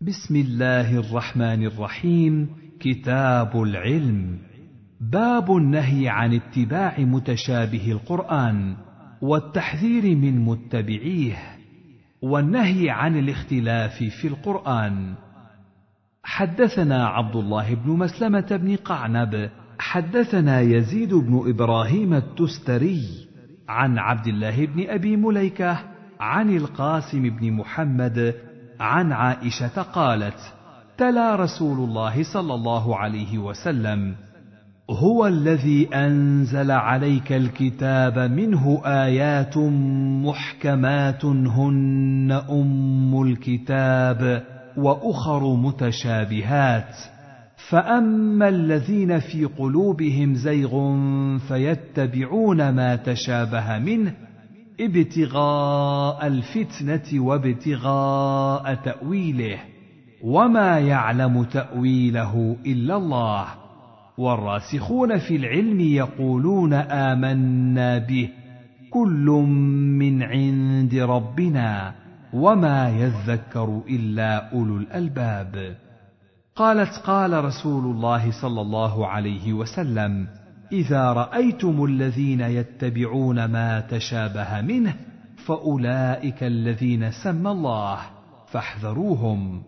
بسم الله الرحمن الرحيم. كتاب العلم. باب النهي عن اتباع متشابه القرآن والتحذير من متبعيه، والنهي عن الاختلاف في القرآن. حدثنا عبد الله بن مسلمة بن قعنب حدثنا يزيد بن إبراهيم التستري عن عبد الله بن أبي مليكة عن القاسم بن محمد عن عائشة قالت: تلا رسول الله صلى الله عليه وسلم: هو الذي أنزل عليك الكتاب منه آيات محكمات هن أم الكتاب وأخر متشابهات، فأما الذين في قلوبهم زيغ فيتبعون ما تشابه منه ابتغاء الفتنة وابتغاء تأويله، وما يعلم تأويله إلا الله، والراسخون في العلم يقولون آمنا به كل من عند ربنا وما يذكر إلا أولو الألباب. قالت: قال رسول الله صلى الله عليه وسلم: إذا رأيتم الذين يتبعون ما تشابه منه فأولئك الذين سمى الله فاحذروهم.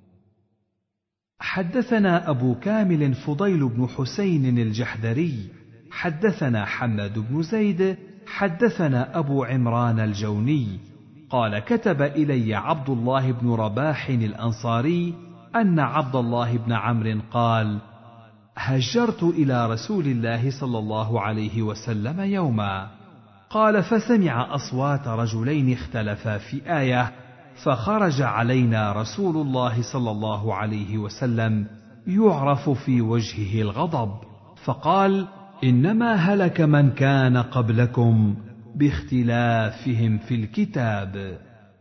حدثنا أبو كامل فضيل بن حسين الجحدري حدثنا حماد بن زيد حدثنا أبو عمران الجوني قال: كتب إلي عبد الله بن رباح الأنصاري أن عبد الله بن عمرو قال: هجرت إلى رسول الله صلى الله عليه وسلم يوما، قال: فسمع أصوات رجلين اختلفا في آية، فخرج علينا رسول الله صلى الله عليه وسلم يعرف في وجهه الغضب، فقال: إنما هلك من كان قبلكم باختلافهم في الكتاب.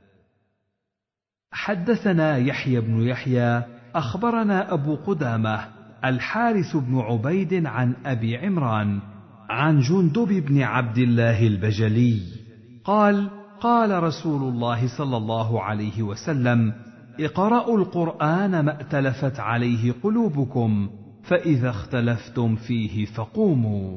حدثنا يحيى بن يحيى أخبرنا أبو قدامة الحارث بن عبيد عن أبي عمران عن جندب بن عبد الله البجلي قال: قال رسول الله صلى الله عليه وسلم: اقرأوا القرآن ما ائتلفت عليه قلوبكم، فإذا اختلفتم فيه فقوموا.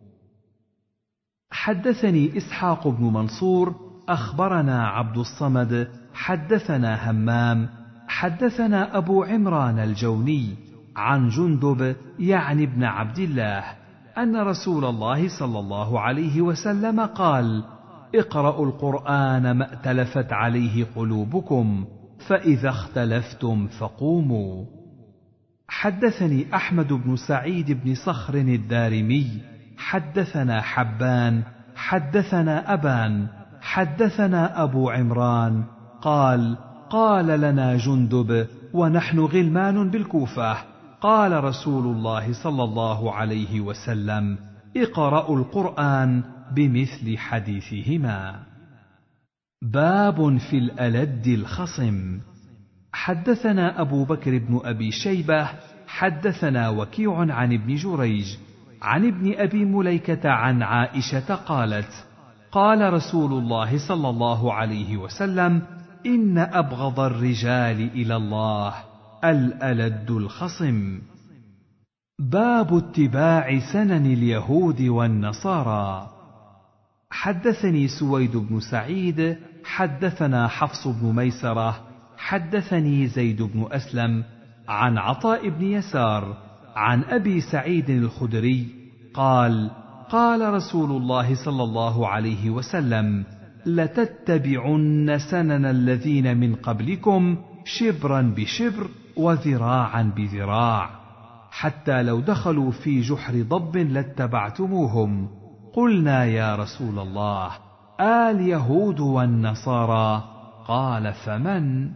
حدثني إسحاق بن منصور أخبرنا عبد الصمد حدثنا همام حدثنا أبو عمران الجوني عن جندب يعني ابن عبد الله أن رسول الله صلى الله عليه وسلم قال: اقرأوا القرآن ما ائتلفت عليه قلوبكم، فإذا اختلفتم فقوموا. حدثني أحمد بن سعيد بن صخر الدارمي حدثنا حبان حدثنا أبان حدثنا أبو عمران قال: قال لنا جندب ونحن غلمان بالكوفة: قال رسول الله صلى الله عليه وسلم: اقرأوا القرآن بمثل حديثهما. باب في الألد الخصم. حدثنا أبو بكر بن أبي شيبة حدثنا وكيع عن ابن جريج عن ابن أبي مليكة عن عائشة قالت: قال رسول الله صلى الله عليه وسلم: إن أبغض الرجال إلى الله الألد الخصم. باب اتباع سنن اليهود والنصارى. حدثني سويد بن سعيد حدثنا حفص بن ميسرة حدثني زيد بن أسلم عن عطاء بن يسار عن أبي سعيد الخدري قال: قال رسول الله صلى الله عليه وسلم: لتتبعن سنن الذين من قبلكم شبرا بشبر وذراعا بذراع، حتى لو دخلوا في جحر ضب لاتبعتموهم. قلنا: يا رسول الله، اليهود والنصارى؟ قال: فمن؟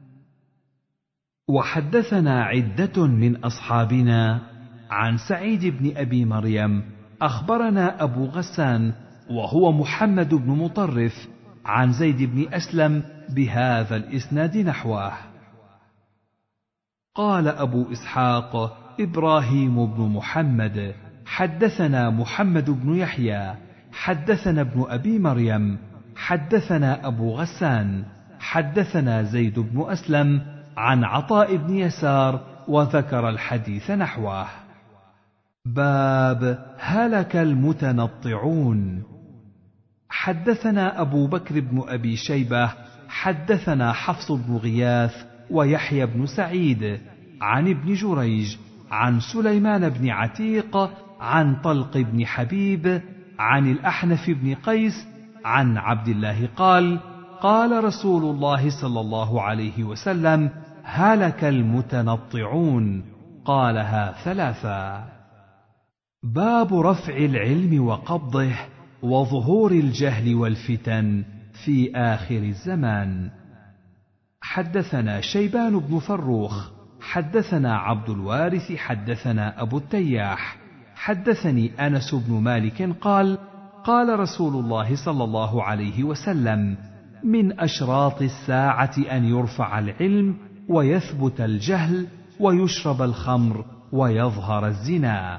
وحدثنا عدة من أصحابنا عن سعيد بن أبي مريم أخبرنا أبو غسان وهو محمد بن مطرف عن زيد بن أسلم بهذا الإسناد نحوه. قال أبو إسحاق إبراهيم بن محمد حدثنا محمد بن يحيى حدثنا ابن أبي مريم حدثنا أبو غسان حدثنا زيد بن أسلم عن عطاء بن يسار وذكر الحديث نحوه. باب هلك المتنطعون. حدثنا أبو بكر بن أبي شيبة حدثنا حفص بن غياث ويحيى بن سعيد عن ابن جريج عن سليمان بن عتيق عن طلق بن حبيب عن الأحنف بن قيس عن عبد الله قال: قال رسول الله صلى الله عليه وسلم: هلك المتنطعون. قالها ثلاثا. باب رفع العلم وقبضه وظهور الجهل والفتن في آخر الزمان. حدثنا شيبان بن فروخ حدثنا عبد الوارث حدثنا أبو التياح حدثني أنس بن مالك قال: قال رسول الله صلى الله عليه وسلم: من أشراط الساعة أن يرفع العلم ويثبت الجهل ويشرب الخمر ويظهر الزنا.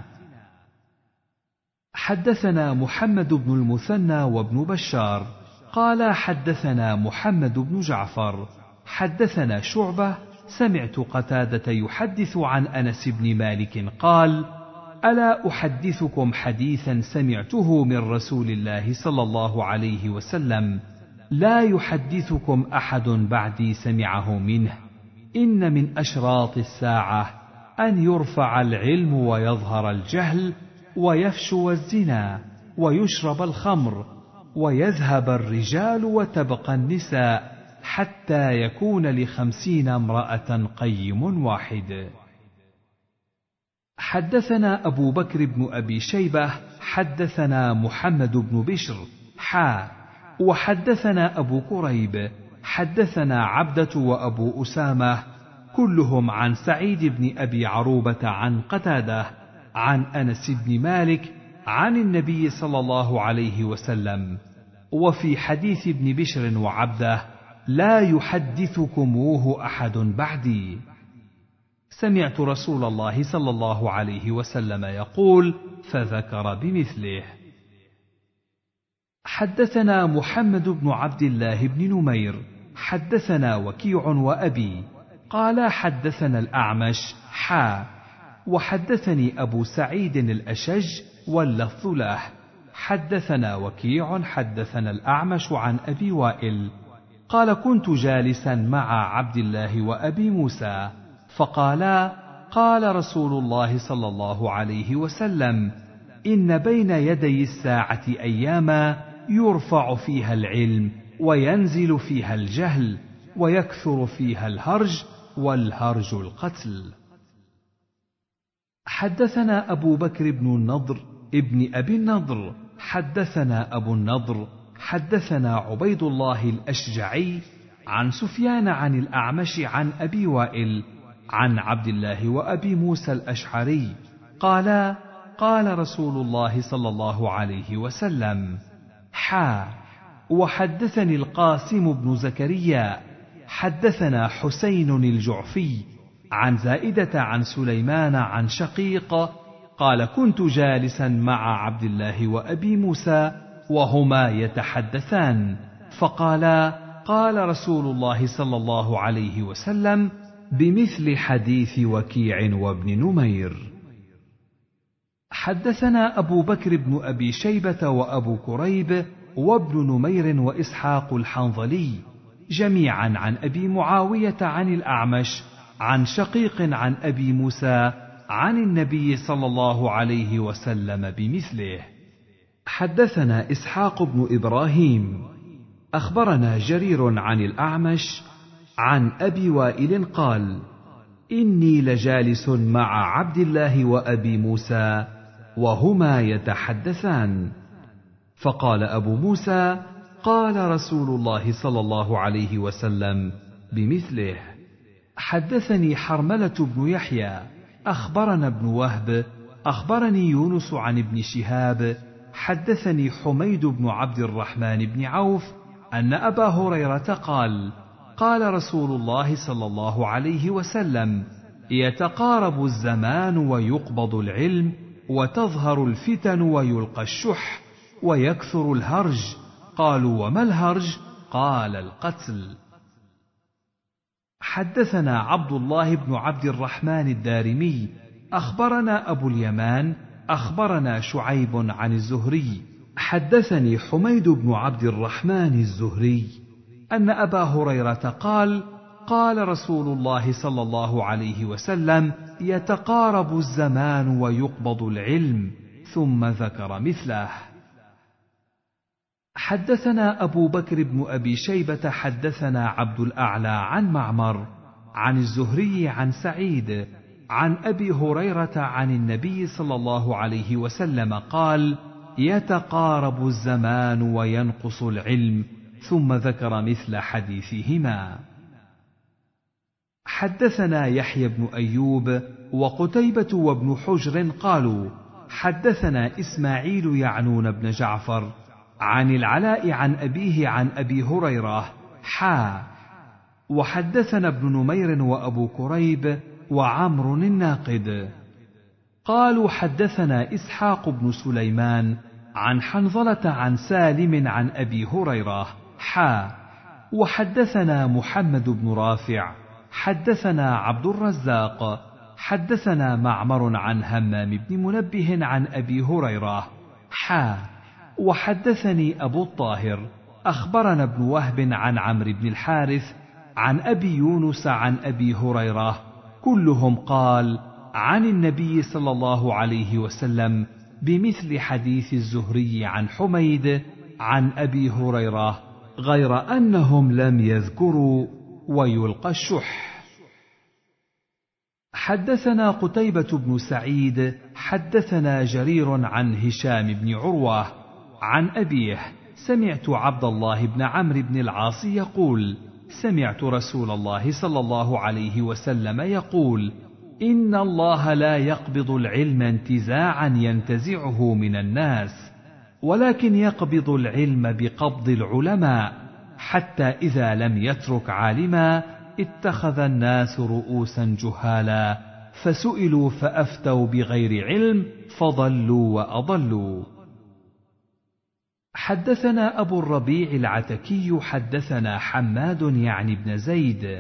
حدثنا محمد بن المثنى وابن بشار قال حدثنا محمد بن جعفر حدثنا شعبة سمعت قتادة يحدث عن أنس بن مالك قال: ألا أحدثكم حديثا سمعته من رسول الله صلى الله عليه وسلم لا يحدثكم أحد بعدي سمعه منه: إن من أشراط الساعة أن يرفع العلم ويظهر الجهل ويفشو الزنا ويشرب الخمر ويذهب الرجال وتبقى النساء حتى يكون ل50 امرأة قيم واحد. حدثنا أبو بكر بن أبي شيبة حدثنا محمد بن بشر وحدثنا أبو كريب حدثنا عبدة وأبو أسامة كلهم عن سعيد بن أبي عروبة عن قتادة عن أنس بن مالك عن النبي صلى الله عليه وسلم. وفي حديث ابن بشر وعبده: لا يحدثكموه أحد بعدي. سمعت رسول الله صلى الله عليه وسلم يقول، فذكر بمثله. حدثنا محمد بن عبد الله بن نمير حدثنا وكيع وأبي قال حدثنا الأعمش وحدثني أبو سعيد الأشج واللفظ له. حدثنا وكيع حدثنا الأعمش عن أبي وائل قال: كنت جالسا مع عبد الله وأبي موسى فقالا: قال رسول الله صلى الله عليه وسلم: إن بين يدي الساعة أياما يرفع فيها العلم وينزل فيها الجهل ويكثر فيها الهرج، والهرج القتل. حدثنا أبو بكر بن النضر ابن أبي النضر حدثنا أبو النضر حدثنا عبيد الله الأشجعي عن سفيان عن الأعمش عن أبي وائل عن عبد الله وأبي موسى الأشعري قالا: قال رسول الله صلى الله عليه وسلم: وحدثني القاسم بن زكريا حدثنا حسين الجعفي عن زائدة عن سليمان عن شقيق قال: كنت جالسا مع عبد الله وأبي موسى وهما يتحدثان فقالا: قال رسول الله صلى الله عليه وسلم بمثل حديث وكيع وابن نمير. حدثنا أبو بكر بن أبي شيبة وأبو كريب وابن نمير وإسحاق الحنظلي جميعا عن أبي معاوية عن الأعمش عن شقيق عن أبي موسى عن النبي صلى الله عليه وسلم بمثله. حدثنا إسحاق بن إبراهيم أخبرنا جرير عن الأعمش عن أبي وائل قال: إني لجالس مع عبد الله وأبي موسى وهما يتحدثان فقال أبو موسى: قال رسول الله صلى الله عليه وسلم بمثله. حدثني حرملة بن يحيى أخبرنا ابن وهب أخبرني يونس عن ابن شهاب حدثني حميد بن عبد الرحمن بن عوف أن أبا هريرة قال: قال رسول الله صلى الله عليه وسلم: يتقارب الزمان ويقبض العلم وتظهر الفتن ويلقى الشح ويكثر الهرج. قالوا: وما الهرج؟ قال: القتل. حدثنا عبد الله بن عبد الرحمن الدارمي أخبرنا أبو اليمان أخبرنا شعيب عن الزهري حدثني حميد بن عبد الرحمن الزهري أن أبا هريرة قال: قال رسول الله صلى الله عليه وسلم: يتقارب الزمان ويقبض العلم، ثم ذكر مثله. حدثنا أبو بكر بن أبي شيبة حدثنا عبد الأعلى عن معمر عن الزهري عن سعيد عن أبي هريرة عن النبي صلى الله عليه وسلم قال: يتقارب الزمان وينقص العلم، ثم ذكر مثل حديثهما. حدثنا يحيى بن أيوب وقتيبة وابن حجر قالوا: حدثنا إسماعيل يعنون بن جعفر عن العلاء عن أبيه عن أبي هريرة وحدثنا ابن نمير وأبو كريب وعمر الناقد قالوا: حدثنا إسحاق بن سليمان عن حنظلة عن سالم عن أبي هريرة وحدثنا محمد بن رافع حدثنا عبد الرزاق حدثنا معمر عن همام بن منبه عن أبي هريرة وحدثني أبو الطاهر أخبرنا ابن وهب عن عمرو بن الحارث عن أبي يونس عن أبي هريرة كلهم قال عن النبي صلى الله عليه وسلم بمثل حديث الزهري عن حميد عن أبي هريرة، غير أنهم لم يذكروا ويلقى الشح. حدثنا قتيبة بن سعيد حدثنا جرير عن هشام بن عروة عن أبيه سمعت عبد الله بن عمرو بن العاص يقول: سمعت رسول الله صلى الله عليه وسلم يقول: إن الله لا يقبض العلم انتزاعا ينتزعه من الناس، ولكن يقبض العلم بقبض العلماء، حتى إذا لم يترك عالما اتخذ الناس رؤوسا جهالا فسئلوا فأفتوا بغير علم فضلوا وأضلوا. حدثنا أبو الربيع العتكي حدثنا حماد يعني بن زيد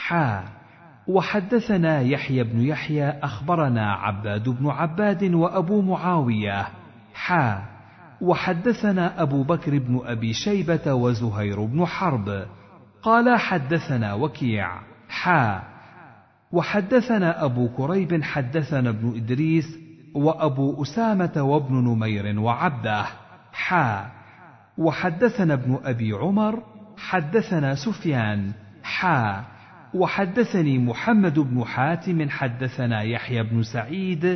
وحدثنا يحيى بن يحيى أخبرنا عباد بن عباد وأبو معاوية وحدثنا أبو بكر بن أبي شيبة وزهير بن حرب قال حدثنا وكيع وحدثنا أبو كريب حدثنا ابن إدريس وأبو أسامة وابن نمير وعبده وحدثنا ابن أبي عمر حدثنا سفيان وحدثني محمد بن حاتم حدثنا يحيى بن سعيد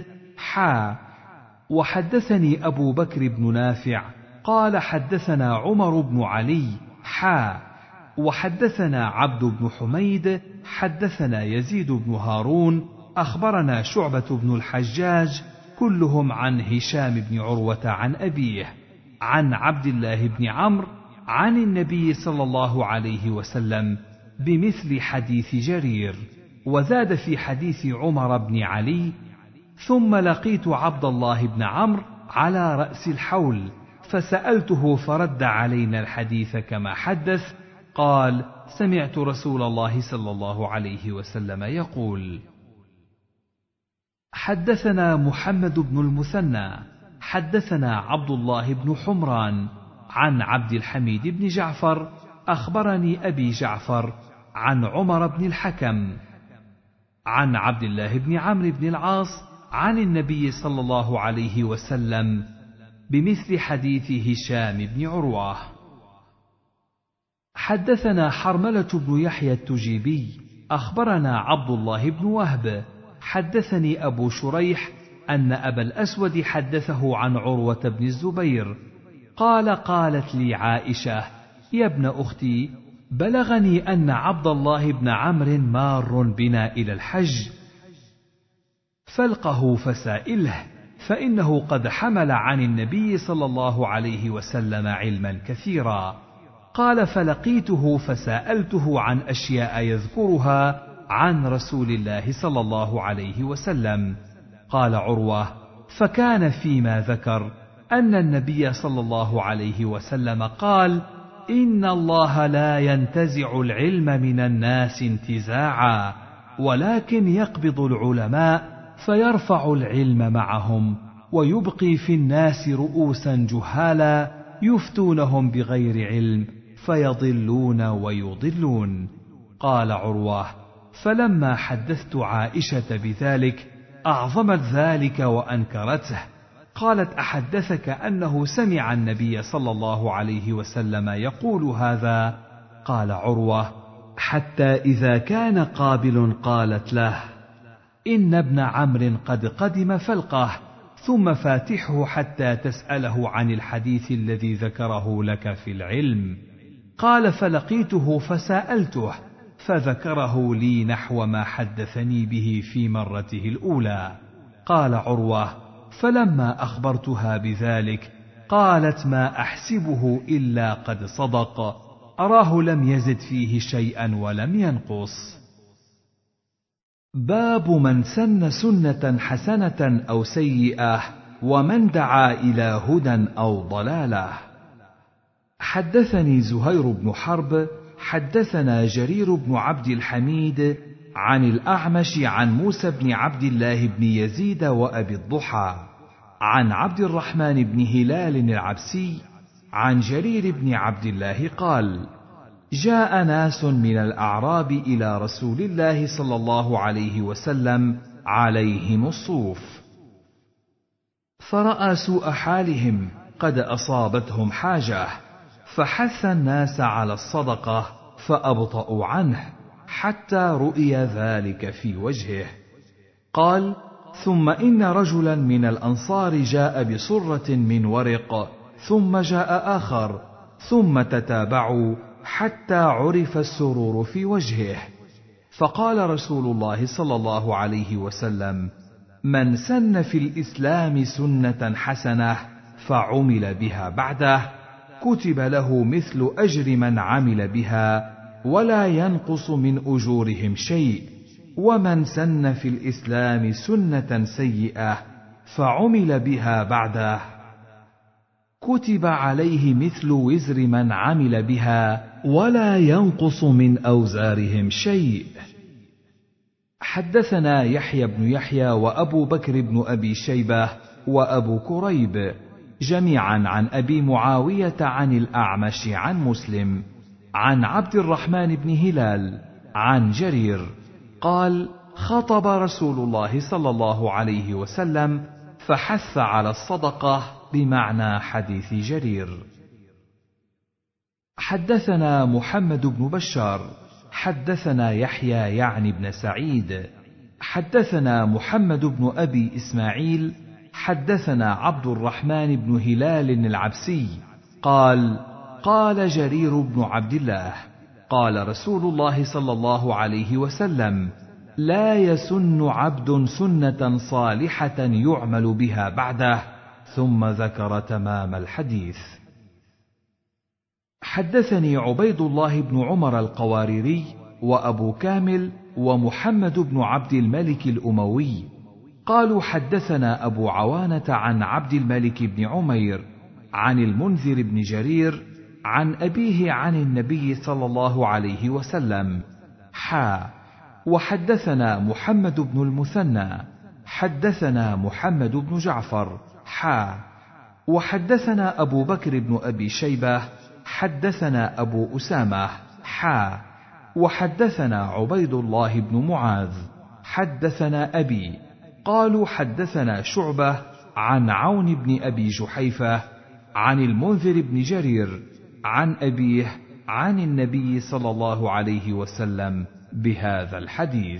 وحدثني أبو بكر بن نافع قال حدثنا عمر بن علي وحدثنا عبد بن حميد حدثنا يزيد بن هارون أخبرنا شعبة بن الحجاج كلهم عن هشام بن عروة عن أبيه عن عبد الله بن عمرو عن النبي صلى الله عليه وسلم بمثل حديث جرير، وزاد في حديث عمر بن علي: ثم لقيت عبد الله بن عمرو على رأس الحول فسألته فرد علينا الحديث كما حدث، قال: سمعت رسول الله صلى الله عليه وسلم يقول. حدثنا محمد بن المثنى حدثنا عبد الله بن حمران عن عبد الحميد بن جعفر أخبرني أبي جعفر عن عمر بن الحكم عن عبد الله بن عمرو بن العاص عن النبي صلى الله عليه وسلم بمثل حديث هشام بن عروة. حدثنا حرملة بن يحيى التجيبي أخبرنا عبد الله بن وهب حدثني أبو شريح أن أبا الأسود حدثه عن عروة بن الزبير قال: قالت لي عائشة: يا ابن أختي، بلغني أن عبد الله بن عمرو مار بنا إلى الحج، فالقه فسائله، فإنه قد حمل عن النبي صلى الله عليه وسلم علما كثيرا. قال: فلقيته فسألته عن أشياء يذكرها عن رسول الله صلى الله عليه وسلم. قال عروة: فكان فيما ذكر أن النبي صلى الله عليه وسلم قال: إن الله لا ينتزع العلم من الناس انتزاعا، ولكن يقبض العلماء فيرفع العلم معهم، ويبقي في الناس رؤوسا جهالا يفتونهم بغير علم فيضلون ويضلون. قال عروة: فلما حدثت عائشة بذلك أعظمت ذلك وأنكرته. قالت: أحدثك أنه سمع النبي صلى الله عليه وسلم يقول هذا؟ قال عروة: حتى إذا كان قابل قالت له: إن ابن عمرو قد قدم فالقه، ثم فاتحه حتى تسأله عن الحديث الذي ذكره لك في العلم. قال: فلقيته فسألته فذكره لي نحو ما حدثني به في مرته الأولى. قال عروة: فلما أخبرتها بذلك قالت: ما أحسبه إلا قد صدق، أراه لم يزد فيه شيئا ولم ينقص. باب من سن سنة حسنة أو سيئة، ومن دعا إلى هدى أو ضلالة. حدثني زهير بن حرب حدثنا جرير بن عبد الحميد عن الأعمش عن موسى بن عبد الله بن يزيد وأبي الضحى عن عبد الرحمن بن هلال العبسي عن جرير بن عبد الله قال: جاء ناس من الأعراب إلى رسول الله صلى الله عليه وسلم عليهم الصوف، فرأى سوء حالهم قد أصابتهم حاجة، فحث الناس على الصدقة فأبطأوا عنه حتى رؤي ذلك في وجهه. قال: ثم إن رجلا من الأنصار جاء بصرة من ورق، ثم جاء آخر، ثم تتابعوا حتى عرف السرور في وجهه. فقال رسول الله صلى الله عليه وسلم: من سن في الإسلام سنة حسنة فعمل بها بعده كتب له مثل أجر من عمل بها ولا ينقص من أجورهم شيء، ومن سن في الإسلام سنة سيئة فعمل بها بعده كتب عليه مثل وزر من عمل بها ولا ينقص من أوزارهم شيء. حدثنا يحيى بن يحيى وأبو بكر بن أبي شيبة وأبو كريب جميعا عن أبي معاوية عن الأعمش عن مسلم عن عبد الرحمن بن هلال عن جرير قال: خطب رسول الله صلى الله عليه وسلم فحث على الصدقة بمعنى حديث جرير. حدثنا محمد بن بشار حدثنا يحيى يعني بن سعيد حدثنا محمد بن أبي إسماعيل حدثنا عبد الرحمن بن هلال العبسي قال: قال جرير بن عبد الله: قال رسول الله صلى الله عليه وسلم: لا يسن عبد سنة صالحة يعمل بها بعده، ثم ذكر تمام الحديث. حدثني عبيد الله بن عمر القواريري وأبو كامل ومحمد بن عبد الملك الأموي قالوا: حدثنا أبو عوانة عن عبد الملك بن عمير عن المنذر بن جرير عن أبيه عن النبي صلى الله عليه وسلم وحدثنا محمد بن المثنى حدثنا محمد بن جعفر وحدثنا أبو بكر بن أبي شيبة حدثنا أبو أسامة وحدثنا عبيد الله بن معاذ حدثنا أبي قالوا: حدثنا شعبة عن عون بن أبي جحيفة عن المنذر بن جرير عن أبيه عن النبي صلى الله عليه وسلم بهذا الحديث.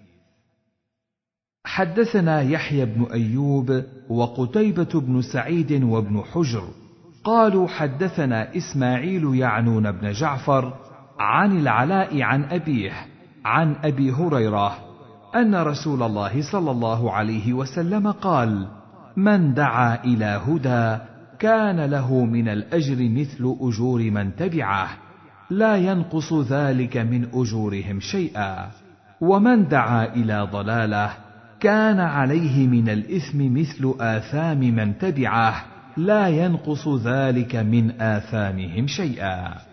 حدثنا يحيى بن أيوب وقتيبة بن سعيد وابن حجر قالوا: حدثنا إسماعيل يعنون بن جعفر عن العلاء عن أبيه عن أبي هريرة أن رسول الله صلى الله عليه وسلم قال: من دعا إلى هدى كان له من الأجر مثل أجور من تبعه لا ينقص ذلك من أجورهم شيئا، ومن دعا إلى ضلالة كان عليه من الإثم مثل آثام من تبعه لا ينقص ذلك من آثامهم شيئا.